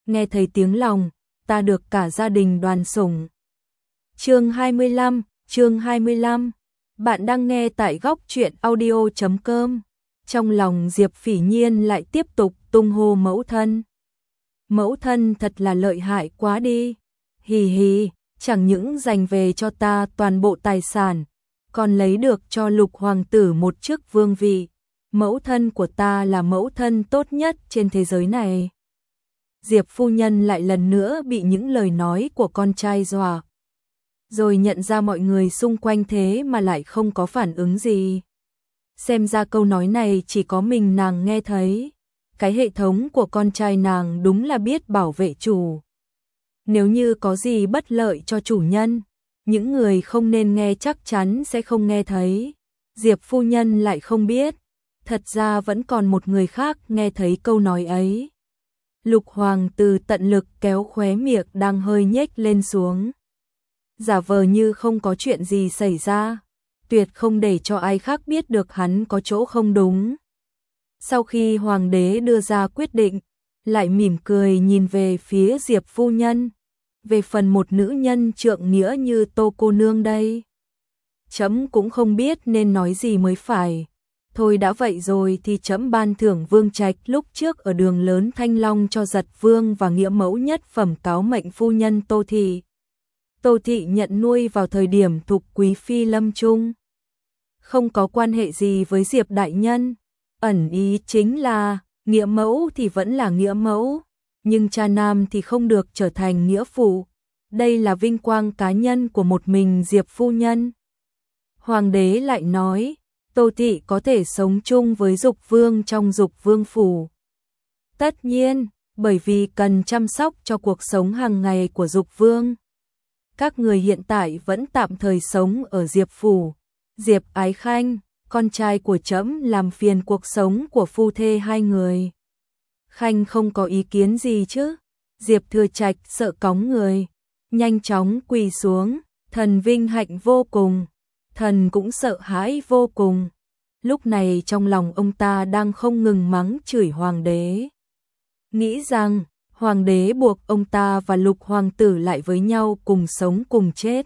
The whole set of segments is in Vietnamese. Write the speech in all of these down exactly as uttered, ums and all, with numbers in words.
nghe thấy tiếng lòng, ta được cả gia đình đoàn sủng. Chương hai mươi lăm, chương hai mươi lăm. Bạn đang nghe tại góc truyện audio chấm com. Trong lòng Diệp Phỉ Nhiên lại tiếp tục tung hô mẫu thân. Mẫu thân thật là lợi hại quá đi. Hì hì, chẳng những giành về cho ta toàn bộ tài sản, còn lấy được cho Lục hoàng tử một chức vương vị. Mẫu thân của ta là mẫu thân tốt nhất trên thế giới này. Diệp phu nhân lại lần nữa bị những lời nói của con trai dọa. Rồi nhận ra mọi người xung quanh thế mà lại không có phản ứng gì. Xem ra câu nói này chỉ có mình nàng nghe thấy. Cái hệ thống của con trai nàng đúng là biết bảo vệ chủ. Nếu như có gì bất lợi cho chủ nhân, những người không nên nghe chắc chắn sẽ không nghe thấy. Diệp phu nhân lại không biết. Thật ra vẫn còn một người khác nghe thấy câu nói ấy. Lục hoàng tử tận lực kéo khóe miệng đang hơi nhếch lên xuống. Giả vờ như không có chuyện gì xảy ra, tuyệt không để cho ai khác biết được hắn có chỗ không đúng. Sau khi hoàng đế đưa ra quyết định, lại mỉm cười nhìn về phía Diệp phu nhân. Về phần một nữ nhân trượng nghĩa như Tô cô nương đây, trẫm cũng không biết nên nói gì mới phải. Thôi đã vậy rồi thì trẫm ban thưởng vương trạch lúc trước ở đường lớn Thanh Long cho Giật vương và nghĩa mẫu nhất phẩm cáo mệnh phu nhân Tô thị. Tô thị nhận nuôi vào thời điểm thục quý phi lâm chung. Không có quan hệ gì với Diệp đại nhân. Ẩn ý chính là, nghĩa mẫu thì vẫn là nghĩa mẫu, nhưng cha nam thì không được trở thành nghĩa phụ. Đây là vinh quang cá nhân của một mình Diệp phu nhân. Hoàng đế lại nói, Tô thị có thể sống chung với Dục vương trong Dục vương phủ. Tất nhiên, bởi vì cần chăm sóc cho cuộc sống hàng ngày của Dục vương. Các người hiện tại vẫn tạm thời sống ở Diệp phủ. Diệp Ái Khanh, con trai của trẫm làm phiền cuộc sống của phu thê hai người. Khanh không có ý kiến gì chứ? Diệp Thừa Trạch sợ cóng người, nhanh chóng quỳ xuống, thần vinh hạnh vô cùng, thần cũng sợ hãi vô cùng. Lúc này trong lòng ông ta đang không ngừng mắng chửi hoàng đế. Nghĩ rằng, hoàng đế buộc ông ta và Lục hoàng tử lại với nhau cùng sống cùng chết.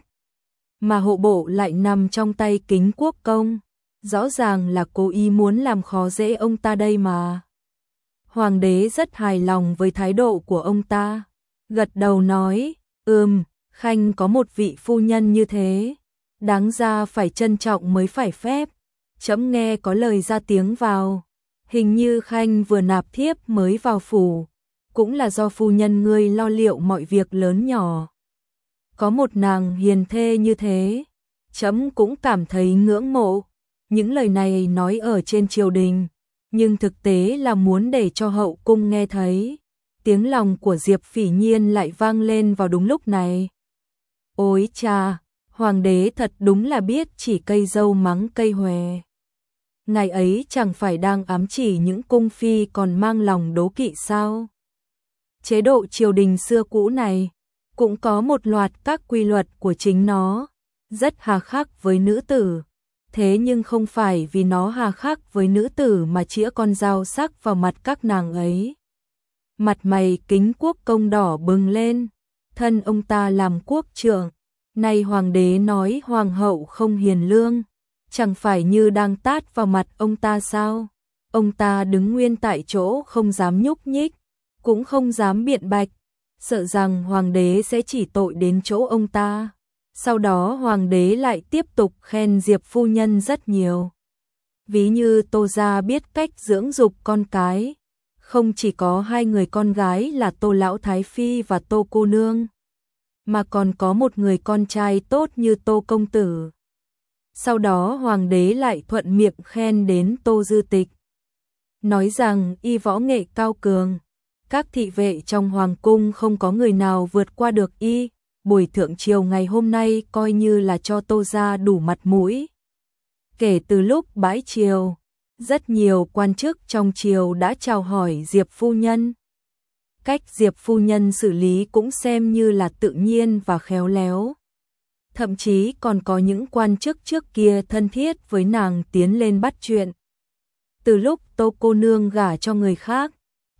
Mà hộ bộ lại nằm trong tay Kính Quốc công. Rõ ràng là cố ý muốn làm khó dễ ông ta đây mà. Hoàng đế rất hài lòng với thái độ của ông ta. Gật đầu nói, ừm, Khanh có một vị phu nhân như thế. Đáng ra phải trân trọng mới phải phép. Trẫm nghe có lời ra tiếng vào. Hình như Khanh vừa nạp thiếp mới vào phủ. Cũng là do phu nhân ngươi lo liệu mọi việc lớn nhỏ. Có một nàng hiền thê như thế, trẫm cũng cảm thấy ngưỡng mộ. Những lời này nói ở trên triều đình, nhưng thực tế là muốn để cho hậu cung nghe thấy. Tiếng lòng của Diệp Phỉ Nhiên lại vang lên vào đúng lúc này. Ôi cha, hoàng đế thật đúng là biết chỉ cây dâu mắng cây hòe. Ngày ấy chẳng phải đang ám chỉ những cung phi còn mang lòng đố kỵ sao? Chế độ triều đình xưa cũ này cũng có một loạt các quy luật của chính nó, rất hà khắc với nữ tử. Thế nhưng không phải vì nó hà khắc với nữ tử mà chĩa con dao sắc vào mặt các nàng ấy. Mặt mày Kính Quốc công đỏ bừng lên, thân ông ta làm quốc trưởng. Nay hoàng đế nói hoàng hậu không hiền lương, chẳng phải như đang tát vào mặt ông ta sao? Ông ta đứng nguyên tại chỗ không dám nhúc nhích, cũng không dám biện bạch, sợ rằng hoàng đế sẽ chỉ tội đến chỗ ông ta. Sau đó hoàng đế lại tiếp tục khen Diệp phu nhân rất nhiều. Ví như Tô gia biết cách dưỡng dục con cái, không chỉ có hai người con gái là Tô lão thái phi và Tô cô nương, mà còn có một người con trai tốt như Tô công tử. Sau đó hoàng đế lại thuận miệng khen đến Tô Dư Tịch, nói rằng y võ nghệ cao cường, các thị vệ trong hoàng cung không có người nào vượt qua được y. Buổi thượng triều ngày hôm nay coi như là cho Tô gia đủ mặt mũi. Kể từ lúc bãi triều, rất nhiều quan chức trong triều đã chào hỏi Diệp phu nhân. Cách Diệp phu nhân xử lý cũng xem như là tự nhiên và khéo léo. Thậm chí còn có những quan chức trước kia thân thiết với nàng tiến lên bắt chuyện. Từ lúc Tô cô nương gả cho người khác,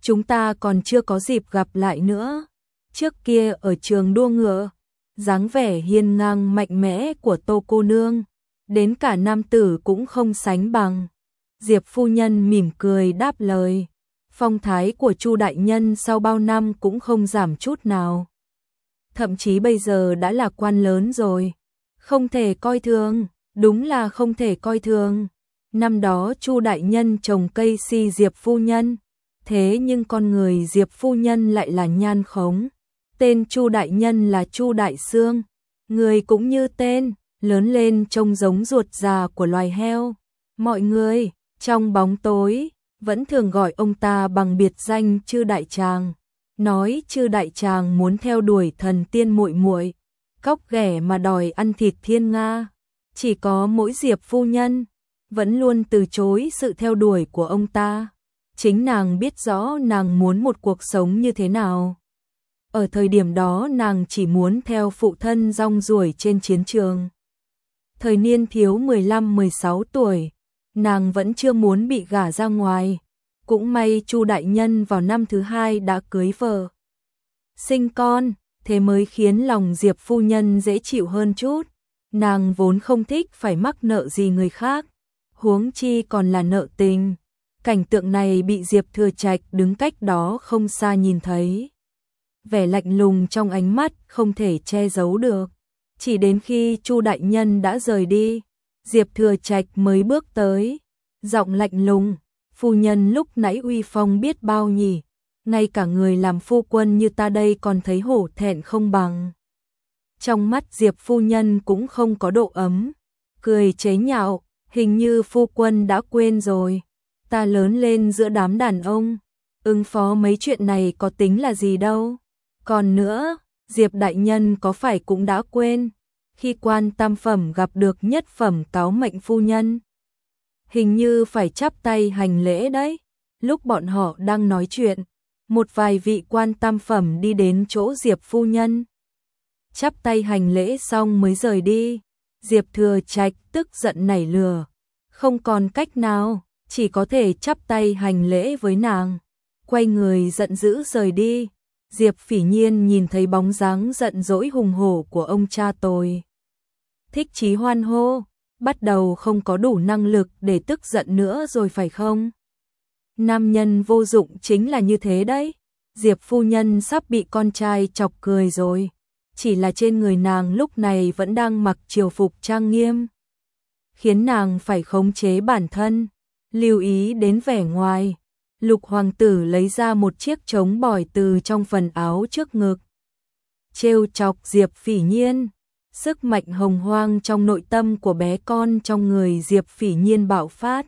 chúng ta còn chưa có dịp gặp lại nữa. Trước kia ở trường đua ngựa, dáng vẻ hiên ngang mạnh mẽ của Tô cô nương, đến cả nam tử cũng không sánh bằng. Diệp phu nhân mỉm cười đáp lời, phong thái của Chu đại nhân sau bao năm cũng không giảm chút nào. Thậm chí bây giờ đã là quan lớn rồi, không thể coi thường, đúng là không thể coi thường. Năm đó Chu đại nhân trồng cây si Diệp phu nhân, thế nhưng con người Diệp phu nhân lại là Nhan Khống. Tên Chu đại nhân là Chu Đại Xương, người cũng như tên, lớn lên trông giống ruột già của loài heo. Mọi người trong bóng tối vẫn thường gọi ông ta bằng biệt danh Chư Đại Tràng, nói Chư Đại Tràng muốn theo đuổi thần tiên muội muội, cóc ghẻ mà đòi ăn thịt thiên nga. Chỉ có mỗi Diệp phu nhân vẫn luôn từ chối sự theo đuổi của ông ta. Chính nàng biết rõ nàng muốn một cuộc sống như thế nào. Ở thời điểm đó nàng chỉ muốn theo phụ thân rong ruổi trên chiến trường. Thời niên thiếu mười lăm mười sáu tuổi, nàng vẫn chưa muốn bị gả ra ngoài. Cũng may Chu đại nhân vào năm thứ hai đã cưới vợ, sinh con, thế mới khiến lòng Diệp phu nhân dễ chịu hơn chút. Nàng vốn không thích phải mắc nợ gì người khác, huống chi còn là nợ tình. Cảnh tượng này bị Diệp Thừa Trạch đứng cách đó không xa nhìn thấy. Vẻ lạnh lùng trong ánh mắt không thể che giấu được. Chỉ đến khi Chu đại nhân đã rời đi, Diệp Thừa Trạch mới bước tới, giọng lạnh lùng, phu nhân lúc nãy uy phong biết bao nhỉ, ngay cả người làm phu quân như ta đây còn thấy hổ thẹn không bằng. Trong mắt Diệp phu nhân cũng không có độ ấm, cười chế nhạo, hình như phu quân đã quên rồi, ta lớn lên giữa đám đàn ông, ứng phó mấy chuyện này có tính là gì đâu. Còn nữa, Diệp đại nhân có phải cũng đã quên, khi quan tam phẩm gặp được nhất phẩm cáo mệnh phu nhân, hình như phải chắp tay hành lễ đấy. Lúc bọn họ đang nói chuyện, một vài vị quan tam phẩm đi đến chỗ Diệp phu nhân, chắp tay hành lễ xong mới rời đi. Diệp Thừa Trạch tức giận nảy lửa, không còn cách nào, chỉ có thể chắp tay hành lễ với nàng, quay người giận dữ rời đi. Diệp Phỉ Nhiên nhìn thấy bóng dáng giận dỗi hùng hổ của ông cha tôi, thích chí hoan hô, bắt đầu không có đủ năng lực để tức giận nữa rồi phải không? Nam nhân vô dụng chính là như thế đấy. Diệp phu nhân sắp bị con trai chọc cười rồi, chỉ là trên người nàng lúc này vẫn đang mặc triều phục trang nghiêm, khiến nàng phải khống chế bản thân, lưu ý đến vẻ ngoài. Lục hoàng tử lấy ra một chiếc trống bỏi từ trong phần áo trước ngực, trêu chọc Diệp Phỉ Nhiên. Sức mạnh hồng hoang trong nội tâm của bé con trong người Diệp Phỉ Nhiên bạo phát,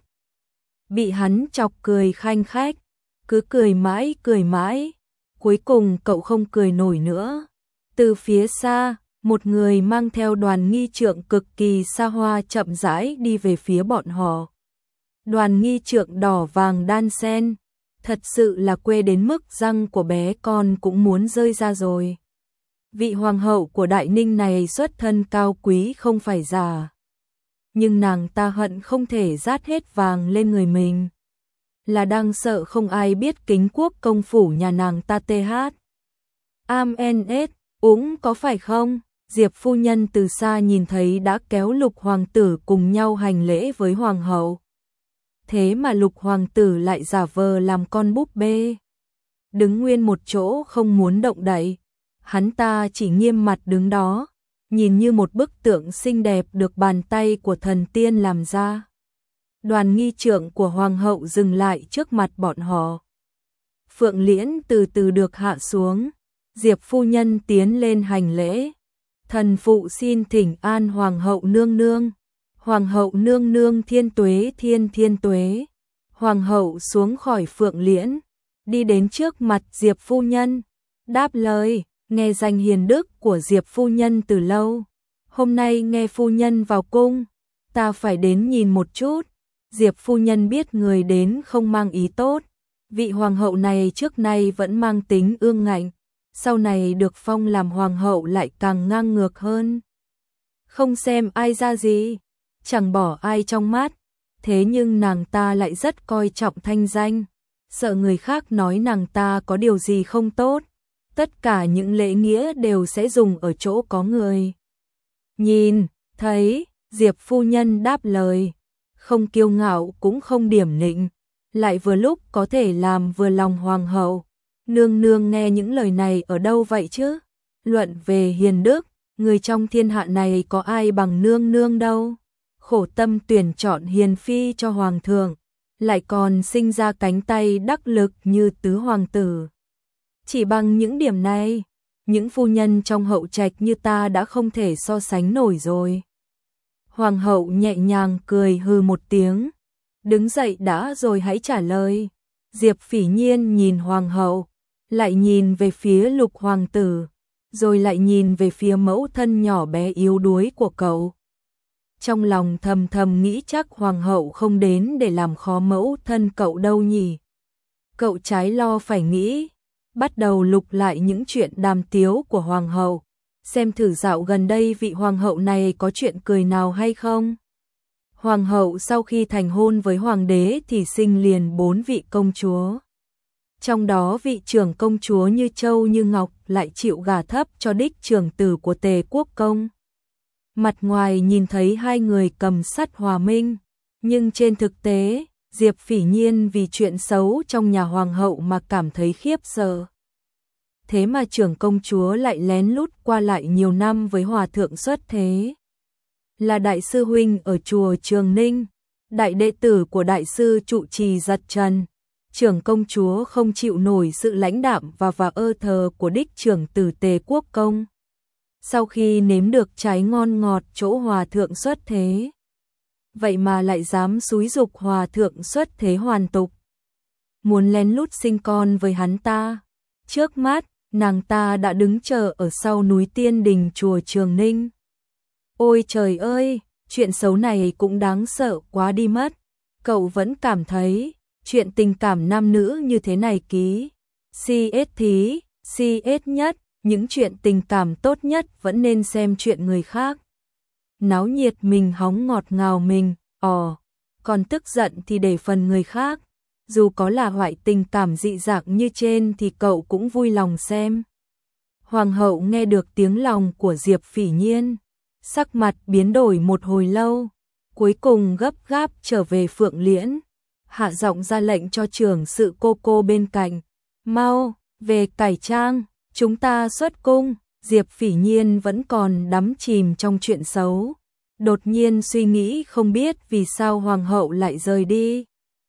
bị hắn chọc cười khanh khách, cứ cười mãi cười mãi, cuối cùng cậu không cười nổi nữa. Từ phía xa, một người mang theo đoàn nghi trượng cực kỳ xa hoa chậm rãi đi về phía bọn họ. Đoàn nghi trượng đỏ vàng đan sen, thật sự là quê đến mức răng của bé con cũng muốn rơi ra rồi. Vị hoàng hậu của Đại Ninh này xuất thân cao quý không phải giả, nhưng nàng ta hận không thể rát hết vàng lên người mình, là đang sợ không ai biết kính quốc công phủ nhà nàng ta th. Am en ết, uống có phải không? Diệp phu nhân từ xa nhìn thấy đã kéo Lục hoàng tử cùng nhau hành lễ với hoàng hậu. Thế mà Lục hoàng tử lại giả vờ làm con búp bê, đứng nguyên một chỗ không muốn động đậy. Hắn ta chỉ nghiêm mặt đứng đó, nhìn như một bức tượng xinh đẹp được bàn tay của thần tiên làm ra. Đoàn nghi trượng của hoàng hậu dừng lại trước mặt bọn họ. Phượng liễn từ từ được hạ xuống, Diệp phu nhân tiến lên hành lễ. Thần phụ xin thỉnh an hoàng hậu nương nương. Hoàng hậu nương nương thiên tuế thiên thiên tuế. Hoàng hậu xuống khỏi phượng liễn, đi đến trước mặt Diệp phu nhân, đáp lời. Nghe danh hiền đức của Diệp phu nhân từ lâu, hôm nay nghe phu nhân vào cung, ta phải đến nhìn một chút. Diệp phu nhân biết người đến không mang ý tốt, vị hoàng hậu này trước nay vẫn mang tính ương ngạnh, sau này được phong làm hoàng hậu lại càng ngang ngược hơn. Không xem ai ra gì, chẳng bỏ ai trong mắt, thế nhưng nàng ta lại rất coi trọng thanh danh. sợ người khác nói nàng ta có điều gì không tốt. Tất cả những lễ nghĩa đều sẽ dùng ở chỗ có người nhìn thấy. Diệp phu nhân đáp lời, không kiêu ngạo cũng không điểm nịnh, lại vừa lúc có thể làm vừa lòng hoàng hậu. Nương nương nghe những lời này ở đâu vậy chứ? Luận về hiền đức, người trong thiên hạ này có ai bằng nương nương đâu. Khổ tâm tuyển chọn hiền phi cho hoàng thượng, lại còn sinh ra cánh tay đắc lực như tứ hoàng tử. Chỉ bằng những điểm này, những phu nhân trong hậu trạch như ta đã không thể so sánh nổi rồi. Hoàng hậu nhẹ nhàng cười hừ một tiếng, đứng dậy đã rồi hãy trả lời. Diệp Phỉ Nhiên nhìn hoàng hậu, lại nhìn về phía Lục hoàng tử, rồi lại nhìn về phía mẫu thân nhỏ bé yếu đuối của cậu. Trong lòng thầm thầm nghĩ chắc hoàng hậu không đến để làm khó mẫu thân cậu đâu nhỉ. Cậu trái lo phải nghĩ, bắt đầu lục lại những chuyện đàm tiếu của hoàng hậu, xem thử dạo gần đây vị hoàng hậu này có chuyện cười nào hay không. Hoàng hậu sau khi thành hôn với hoàng đế thì sinh liền bốn vị công chúa. Trong đó vị trưởng công chúa Như Châu Như Ngọc lại chịu gả thấp cho đích trưởng tử của Tề Quốc công. Mặt ngoài nhìn thấy hai người cầm sắt hòa minh, nhưng trên thực tế, Diệp Phỉ Nhiên vì chuyện xấu trong nhà hoàng hậu mà cảm thấy khiếp sợ. Thế mà trưởng công chúa lại lén lút qua lại nhiều năm với hòa thượng xuất thế. Là đại sư huynh ở chùa Trường Ninh, đại đệ tử của đại sư trụ trì Giật Trần. Trưởng công chúa không chịu nổi sự lãnh đạm và và ơ thờ của đích trưởng tử Tề Quốc công. Sau khi nếm được trái ngon ngọt chỗ hòa thượng xuất thế, vậy mà lại dám xúi giục hòa thượng xuất thế hoàn tục, muốn lén lút sinh con với hắn ta. Trước mắt, nàng ta đã đứng chờ ở sau núi Tiên Đình chùa Trường Ninh. Ôi trời ơi, chuyện xấu này cũng đáng sợ quá đi mất. Cậu vẫn cảm thấy chuyện tình cảm nam nữ như thế này ký xê ét thí, xê ét nhất, những chuyện tình cảm tốt nhất vẫn nên xem chuyện người khác. Náo nhiệt mình hóng ngọt ngào mình, ò, còn tức giận thì để phần người khác. Dù có là hoại tình cảm dị dạng như trên thì cậu cũng vui lòng xem. Hoàng hậu nghe được tiếng lòng của Diệp Phỉ Nhiên, sắc mặt biến đổi một hồi lâu, cuối cùng gấp gáp trở về Phượng Liễn, hạ giọng ra lệnh cho trưởng sự cô cô bên cạnh, mau, về cải trang, chúng ta xuất cung. Diệp Phỉ Nhiên vẫn còn đắm chìm trong chuyện xấu, đột nhiên suy nghĩ không biết vì sao hoàng hậu lại rời đi.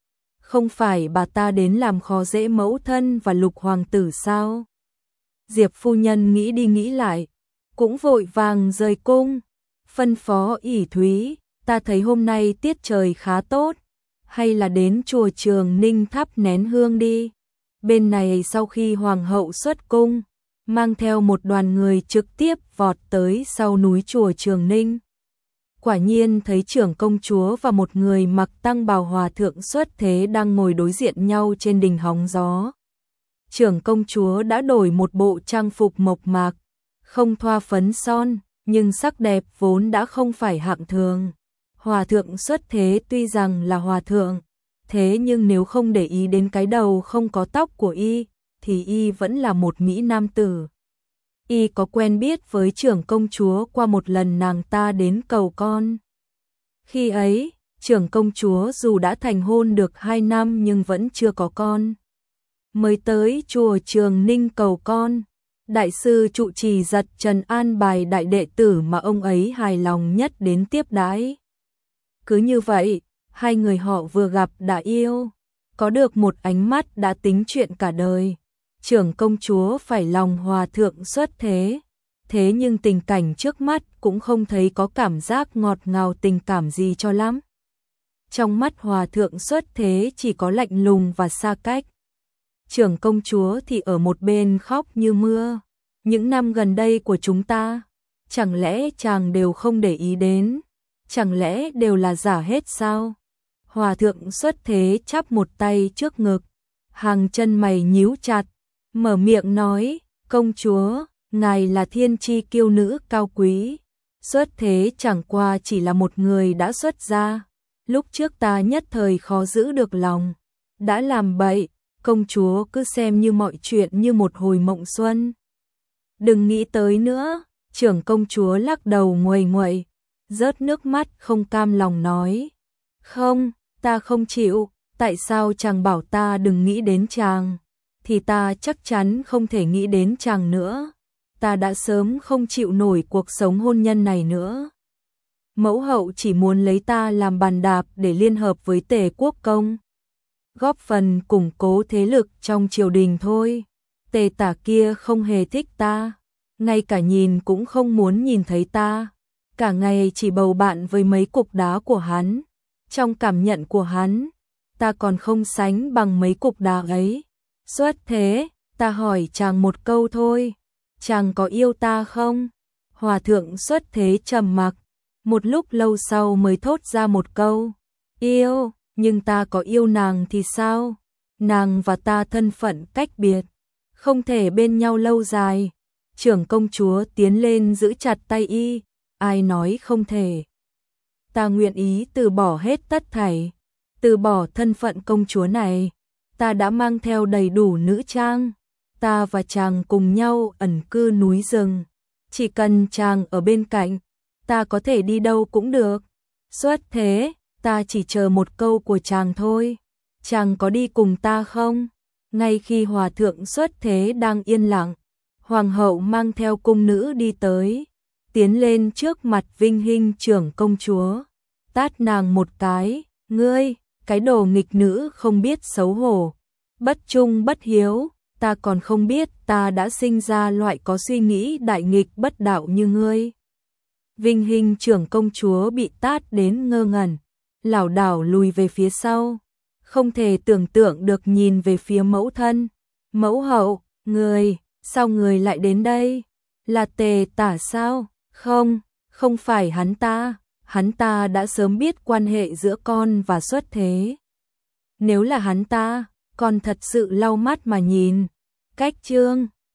Không phải bà ta đến làm khó dễ mẫu thân và Lục hoàng tử sao? Diệp phu nhân nghĩ đi nghĩ lại, cũng vội vàng rời cung, phân phó ỷ Thúy, ta thấy hôm nay tiết trời khá tốt, hay là đến chùa Trường Ninh thắp nén hương đi. Bên này sau khi hoàng hậu xuất cung, mang theo một đoàn người trực tiếp vọt tới sau núi chùa Trường Ninh. Quả nhiên thấy trưởng công chúa và một người mặc tăng bào hòa thượng xuất thế đang ngồi đối diện nhau trên đình hóng gió. Trưởng công chúa đã đổi một bộ trang phục mộc mạc, không thoa phấn son, nhưng sắc đẹp vốn đã không phải hạng thường. Hòa thượng xuất thế tuy rằng là hòa thượng, thế nhưng nếu không để ý đến cái đầu không có tóc của y, thì y vẫn là một mỹ nam tử. Y có quen biết với trưởng công chúa qua một lần nàng ta đến cầu con. Khi ấy, trưởng công chúa dù đã thành hôn được hai năm nhưng vẫn chưa có con. Mới tới chùa Trường Ninh cầu con, đại sư trụ trì Giật Trần an bài đại đệ tử mà ông ấy hài lòng nhất đến tiếp đãi. Cứ như vậy, hai người họ vừa gặp đã yêu, có được một ánh mắt đã tính chuyện cả đời. Trưởng công chúa phải lòng hòa thượng xuất thế, thế nhưng tình cảnh trước mắt cũng không thấy có cảm giác ngọt ngào tình cảm gì cho lắm. Trong mắt hòa thượng xuất thế chỉ có lạnh lùng và xa cách. Trưởng công chúa thì ở một bên khóc như mưa. Những năm gần đây của chúng ta, chẳng lẽ chàng đều không để ý đến, chẳng lẽ đều là giả hết sao? Hòa thượng xuất thế chắp một tay trước ngực, hàng chân mày nhíu chặt, mở miệng nói, công chúa, ngài là thiên chi kiêu nữ cao quý, xuất thế chẳng qua chỉ là một người đã xuất gia, lúc trước ta nhất thời khó giữ được lòng, đã làm bậy, công chúa cứ xem như mọi chuyện như một hồi mộng xuân. Đừng nghĩ tới nữa, trưởng công chúa lắc đầu nguầy nguậy, rớt nước mắt không cam lòng nói. Không, ta không chịu, tại sao chàng bảo ta đừng nghĩ đến chàng, thì ta chắc chắn không thể nghĩ đến chàng nữa. Ta đã sớm không chịu nổi cuộc sống hôn nhân này nữa. Mẫu hậu chỉ muốn lấy ta làm bàn đạp để liên hợp với Tề Quốc công, góp phần củng cố thế lực trong triều đình thôi. Tề Tả kia không hề thích ta, ngay cả nhìn cũng không muốn nhìn thấy ta, cả ngày chỉ bầu bạn với mấy cục đá của hắn. Trong cảm nhận của hắn, ta còn không sánh bằng mấy cục đá ấy. Xuất thế, ta hỏi chàng một câu thôi, chàng có yêu ta không? Hòa thượng Xuất thế trầm mặc, một lúc lâu sau mới thốt ra một câu, yêu, nhưng ta có yêu nàng thì sao? Nàng và ta thân phận cách biệt, không thể bên nhau lâu dài. Trưởng công chúa tiến lên giữ chặt tay y, ai nói không thể. Ta nguyện ý từ bỏ hết tất thảy, từ bỏ thân phận công chúa này. Ta đã mang theo đầy đủ nữ trang, ta và chàng cùng nhau ẩn cư núi rừng. Chỉ cần chàng ở bên cạnh, ta có thể đi đâu cũng được. Xuất thế, ta chỉ chờ một câu của chàng thôi. Chàng có đi cùng ta không? Ngay khi hòa thượng Xuất thế đang yên lặng, hoàng hậu mang theo cung nữ đi tới, tiến lên trước mặt Vinh Hinh trưởng công chúa, tát nàng một cái. Ngươi, cái đồ nghịch nữ không biết xấu hổ, bất trung bất hiếu, ta còn không biết ta đã sinh ra loại có suy nghĩ đại nghịch bất đạo như ngươi. Vinh Hinh trưởng công chúa bị tát đến ngơ ngẩn, lảo đảo lùi về phía sau, không thể tưởng tượng được nhìn về phía mẫu thân. Mẫu hậu, người, sao người lại đến đây? Là Tề Tả sao? Không, không phải hắn ta, hắn ta đã sớm biết quan hệ giữa con và Xuất thế. Nếu là hắn ta, con thật sự lau mắt mà nhìn. Cách chương